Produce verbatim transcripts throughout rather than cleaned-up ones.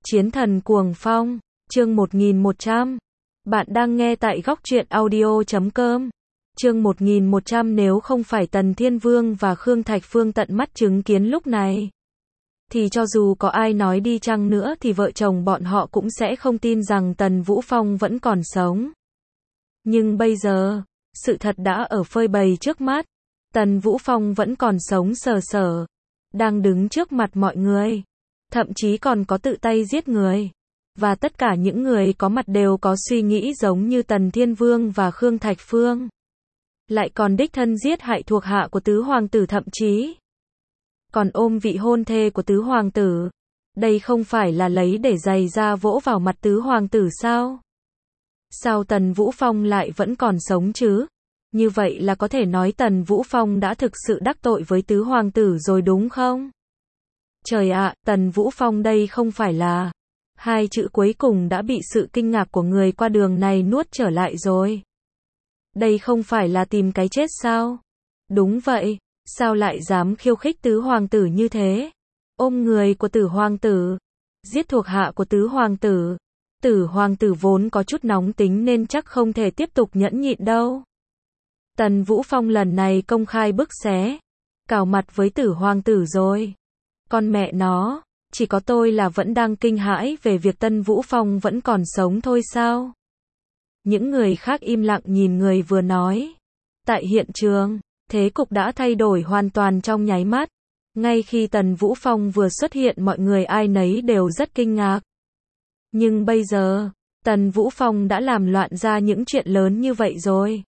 Chiến thần cuồng phong, chương một nghìn một trăm. Bạn đang nghe tại góc truyện audio chấm com. Chương một nghìn một trăm nếu không phải Tần Thiên Vương và Khương Thạch Phương tận mắt chứng kiến lúc này, thì cho dù có ai nói đi chăng nữa thì vợ chồng bọn họ cũng sẽ không tin rằng Tần Vũ Phong vẫn còn sống. Nhưng bây giờ, sự thật đã ở phơi bày trước mắt. Tần Vũ Phong vẫn còn sống sờ sờ, đang đứng trước mặt mọi người, thậm chí còn có tự tay giết người. Và tất cả những người có mặt đều có suy nghĩ giống như Tần Thiên Vương và Khương Thạch Phương. Lại còn đích thân giết hại thuộc hạ của tứ hoàng tử, thậm chí còn ôm vị hôn thê của tứ hoàng tử. Đây không phải là lấy để giày ra vỗ vào mặt tứ hoàng tử sao? Sao Tần Vũ Phong lại vẫn còn sống chứ? Như vậy là có thể nói Tần Vũ Phong đã thực sự đắc tội với tứ hoàng tử rồi đúng không? Trời ạ, Tần Vũ Phong đây không phải là... Hai chữ cuối cùng đã bị sự kinh ngạc của người qua đường này nuốt trở lại rồi. Đây không phải là tìm cái chết sao? Đúng vậy, sao lại dám khiêu khích tứ hoàng tử như thế? Ôm người của tử hoàng tử, giết thuộc hạ của tứ hoàng tử. Tử hoàng tử vốn có chút nóng tính nên chắc không thể tiếp tục nhẫn nhịn đâu. Tần Vũ Phong lần này công khai bức xé, cào mặt với tử hoàng tử rồi. Con mẹ nó, chỉ có tôi là vẫn đang kinh hãi về việc Tần Vũ Phong vẫn còn sống thôi sao? Những người khác im lặng nhìn người vừa nói. Tại hiện trường, thế cục đã thay đổi hoàn toàn trong nháy mắt. Ngay khi Tần Vũ Phong vừa xuất hiện, mọi người ai nấy đều rất kinh ngạc. Nhưng bây giờ, Tần Vũ Phong đã làm loạn ra những chuyện lớn như vậy rồi.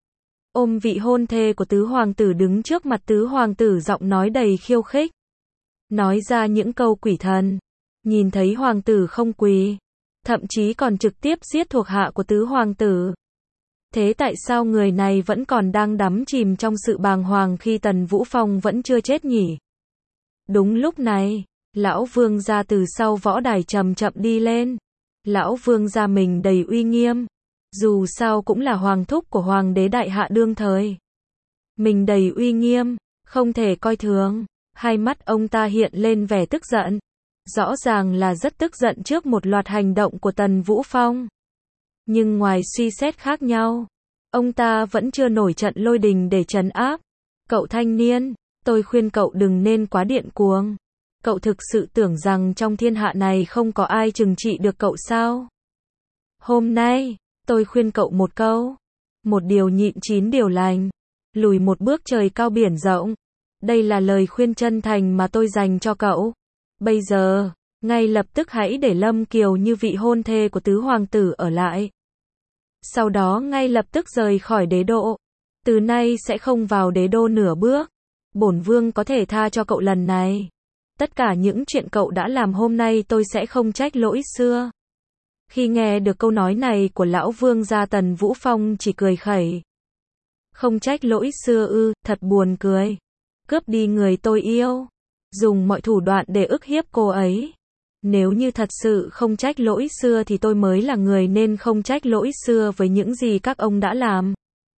Ôm vị hôn thê của tứ hoàng tử đứng trước mặt tứ hoàng tử, giọng nói đầy khiêu khích. Nói ra những câu quỷ thần. Nhìn thấy hoàng tử không quỳ, thậm chí còn trực tiếp giết thuộc hạ của tứ hoàng tử. Thế tại sao người này vẫn còn đang đắm chìm trong sự bàng hoàng khi Tần Vũ Phong vẫn chưa chết nhỉ? Đúng lúc này, lão vương gia từ sau võ đài chậm chậm đi lên. Lão vương gia mình đầy uy nghiêm. Dù sao cũng là hoàng thúc của hoàng đế đại hạ đương thời. Mình đầy uy nghiêm, không thể coi thường. Hai mắt ông ta hiện lên vẻ tức giận. Rõ ràng là rất tức giận trước một loạt hành động của Tần Vũ Phong. Nhưng ngoài suy xét khác nhau, ông ta vẫn chưa nổi trận lôi đình để trấn áp. Cậu thanh niên, tôi khuyên cậu đừng nên quá điên cuồng. Cậu thực sự tưởng rằng trong thiên hạ này không có ai trừng trị được cậu sao? Hôm nay, tôi khuyên cậu một câu. Một điều nhịn chín điều lành. Lùi một bước trời cao biển rộng. Đây là lời khuyên chân thành mà tôi dành cho cậu. Bây giờ, ngay lập tức hãy để Lâm Kiều như vị hôn thê của tứ hoàng tử ở lại. Sau đó ngay lập tức rời khỏi đế đô. Từ nay sẽ không vào đế đô nửa bước. Bổn vương có thể tha cho cậu lần này. Tất cả những chuyện cậu đã làm hôm nay tôi sẽ không trách lỗi xưa. Khi nghe được câu nói này của lão vương gia, Tần Vũ Phong chỉ cười khẩy. Không trách lỗi xưa ư, thật buồn cười. Cướp đi người tôi yêu. Dùng mọi thủ đoạn để ức hiếp cô ấy. Nếu như thật sự không trách lỗi xưa thì tôi mới là người nên không trách lỗi xưa với những gì các ông đã làm.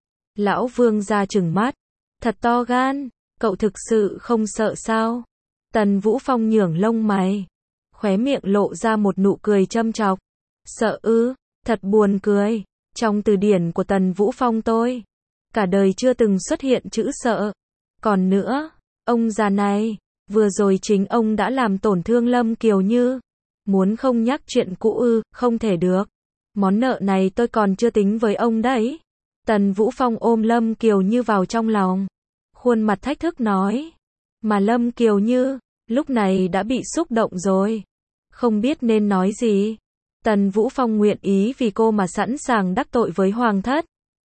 Lão vương gia trừng mắt. Thật to gan, cậu thực sự không sợ sao? Tần Vũ Phong nhướng lông mày. Khóe miệng lộ ra một nụ cười châm chọc. Sợ ư, thật buồn cười. Trong từ điển của Tần Vũ Phong tôi, cả đời chưa từng xuất hiện chữ sợ. Còn nữa, ông già này, vừa rồi chính ông đã làm tổn thương Lâm Kiều Như. Muốn không nhắc chuyện cũ ư, không thể được. Món nợ này tôi còn chưa tính với ông đấy. Tần Vũ Phong ôm Lâm Kiều Như vào trong lòng. Khuôn mặt thách thức nói. Mà Lâm Kiều Như, lúc này đã bị xúc động rồi. Không biết nên nói gì. Tần Vũ Phong nguyện ý vì cô mà sẵn sàng đắc tội với hoàng thất.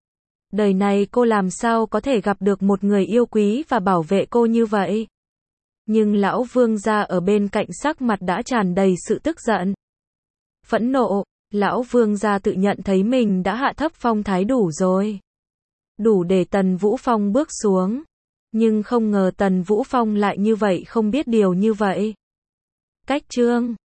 Đời này cô làm sao có thể gặp được một người yêu quý và bảo vệ cô như vậy. Nhưng lão vương gia ở bên cạnh sắc mặt đã tràn đầy sự tức giận. Phẫn nộ, lão vương gia tự nhận thấy mình đã hạ thấp phong thái đủ rồi. Đủ để Tần Vũ Phong bước xuống. Nhưng không ngờ Tần Vũ Phong lại như vậy, không biết điều như vậy. Cách chương